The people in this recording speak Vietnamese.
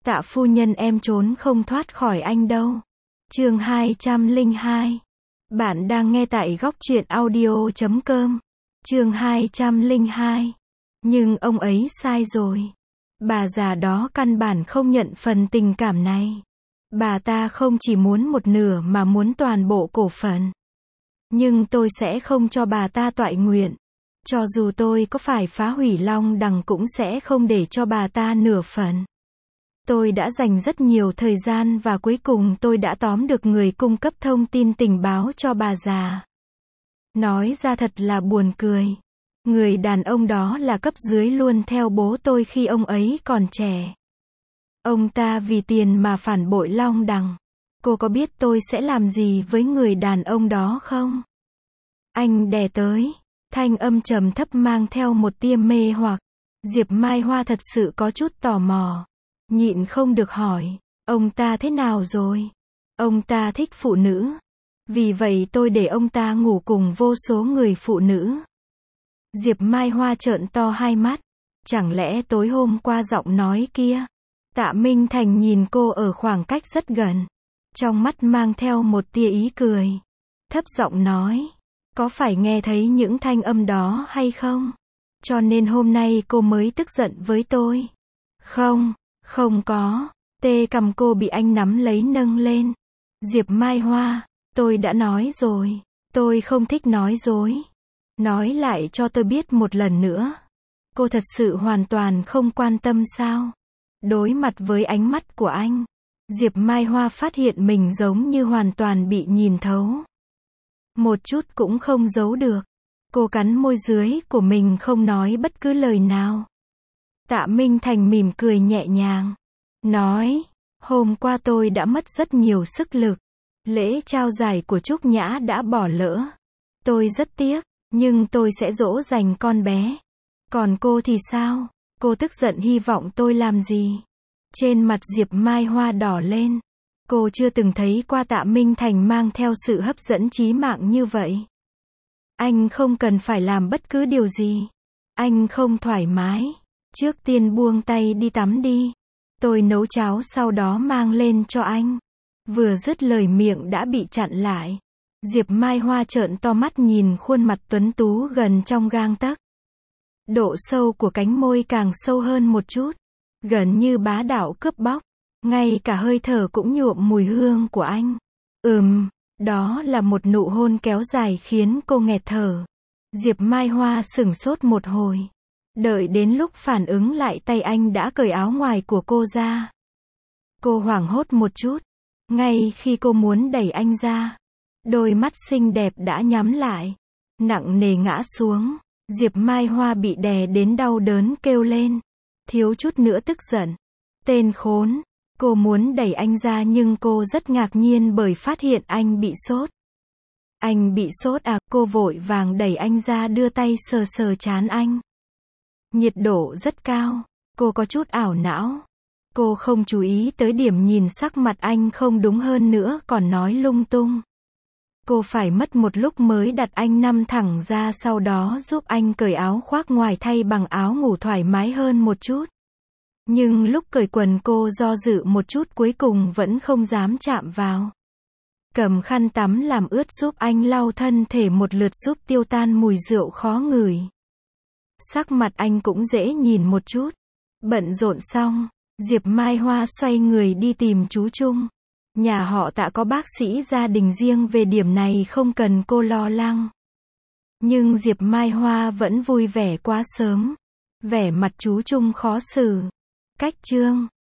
Tạ phu nhân em trốn không thoát khỏi anh đâu. Chương 202. Bạn đang nghe tại góc truyện audio.com. Chương 202. Nhưng ông ấy sai rồi. Bà già đó căn bản không nhận phần tình cảm này. Bà ta không chỉ muốn một nửa mà muốn toàn bộ cổ phần. Nhưng tôi sẽ không cho bà ta toại nguyện. Cho dù tôi có phải phá hủy Long Đằng cũng sẽ không để cho bà ta nửa phần. Tôi đã dành rất nhiều thời gian và cuối cùng tôi đã tóm được người cung cấp thông tin tình báo cho bà già. Nói ra thật là buồn cười. Người đàn ông đó là cấp dưới luôn theo bố tôi khi ông ấy còn trẻ. Ông ta vì tiền mà phản bội Long Đằng. Cô có biết tôi sẽ làm gì với người đàn ông đó không? Anh đè tới. Thanh âm trầm thấp mang theo một tia mê hoặc. Diệp Mai Hoa thật sự có chút tò mò. Nhịn không được hỏi. Ông ta thế nào rồi? Ông ta thích phụ nữ. Vì vậy tôi để ông ta ngủ cùng vô số người phụ nữ. Diệp Mai Hoa trợn to hai mắt. Chẳng lẽ tối hôm qua giọng nói kia? Tạ Minh Thành nhìn cô ở khoảng cách rất gần. Trong mắt mang theo một tia ý cười. Thấp giọng nói. Có phải nghe thấy những thanh âm đó hay không? Cho nên hôm nay cô mới tức giận với tôi. Không, không có. Tê cầm cô bị anh nắm lấy nâng lên. Diệp Mai Hoa, tôi đã nói rồi. Tôi không thích nói dối. Nói lại cho tôi biết một lần nữa. Cô thật sự hoàn toàn không quan tâm sao? Đối mặt với ánh mắt của anh, Diệp Mai Hoa phát hiện mình giống như hoàn toàn bị nhìn thấu. Một chút cũng không giấu được. Cô cắn môi dưới của mình không nói bất cứ lời nào. Tạ Minh Thành mỉm cười nhẹ nhàng. Nói, hôm qua tôi đã mất rất nhiều sức lực. Lễ trao giải của Trúc Nhã đã bỏ lỡ. Tôi rất tiếc, nhưng tôi sẽ dỗ dành con bé. Còn cô thì sao? Cô tức giận hy vọng tôi làm gì? Trên mặt Diệp Mai Hoa đỏ lên. Cô chưa từng thấy qua Tạ Minh Thành mang theo sự hấp dẫn chí mạng như vậy. Anh không cần phải làm bất cứ điều gì. Anh không thoải mái. Trước tiên buông tay đi tắm đi. Tôi nấu cháo sau đó mang lên cho anh. Vừa dứt lời miệng đã bị chặn lại. Diệp Mai Hoa trợn to mắt nhìn khuôn mặt tuấn tú gần trong gang tấc. Độ sâu của cánh môi càng sâu hơn một chút. Gần như bá đạo cướp bóc. Ngay cả hơi thở cũng nhuộm mùi hương của anh. Đó là một nụ hôn kéo dài khiến cô nghẹt thở. Diệp Mai Hoa sửng sốt một hồi. Đợi đến lúc phản ứng lại tay anh đã cởi áo ngoài của cô ra. Cô hoảng hốt một chút. Ngay khi cô muốn đẩy anh ra, đôi mắt xinh đẹp đã nhắm lại. Nặng nề ngã xuống. Diệp Mai Hoa bị đè đến đau đớn kêu lên. Thiếu chút nữa tức giận. Tên khốn. Cô muốn đẩy anh ra nhưng cô rất ngạc nhiên bởi phát hiện anh bị sốt. Anh bị sốt à? Cô vội vàng đẩy anh ra đưa tay sờ sờ trán anh. Nhiệt độ rất cao. Cô có chút ảo não. Cô không chú ý tới điểm nhìn sắc mặt anh không đúng hơn nữa còn nói lung tung. Cô phải mất một lúc mới đặt anh nằm thẳng ra sau đó giúp anh cởi áo khoác ngoài thay bằng áo ngủ thoải mái hơn một chút. Nhưng lúc cởi quần cô do dự một chút cuối cùng vẫn không dám chạm vào. Cầm khăn tắm làm ướt giúp anh lau thân thể một lượt giúp tiêu tan mùi rượu khó ngửi. Sắc mặt anh cũng dễ nhìn một chút. Bận rộn xong, Diệp Mai Hoa xoay người đi tìm chú Trung. Nhà họ Tạ có bác sĩ gia đình riêng về điểm này không cần cô lo lắng. Nhưng Diệp Mai Hoa vẫn vui vẻ quá sớm. Vẻ mặt chú Trung khó xử. Cách Trương,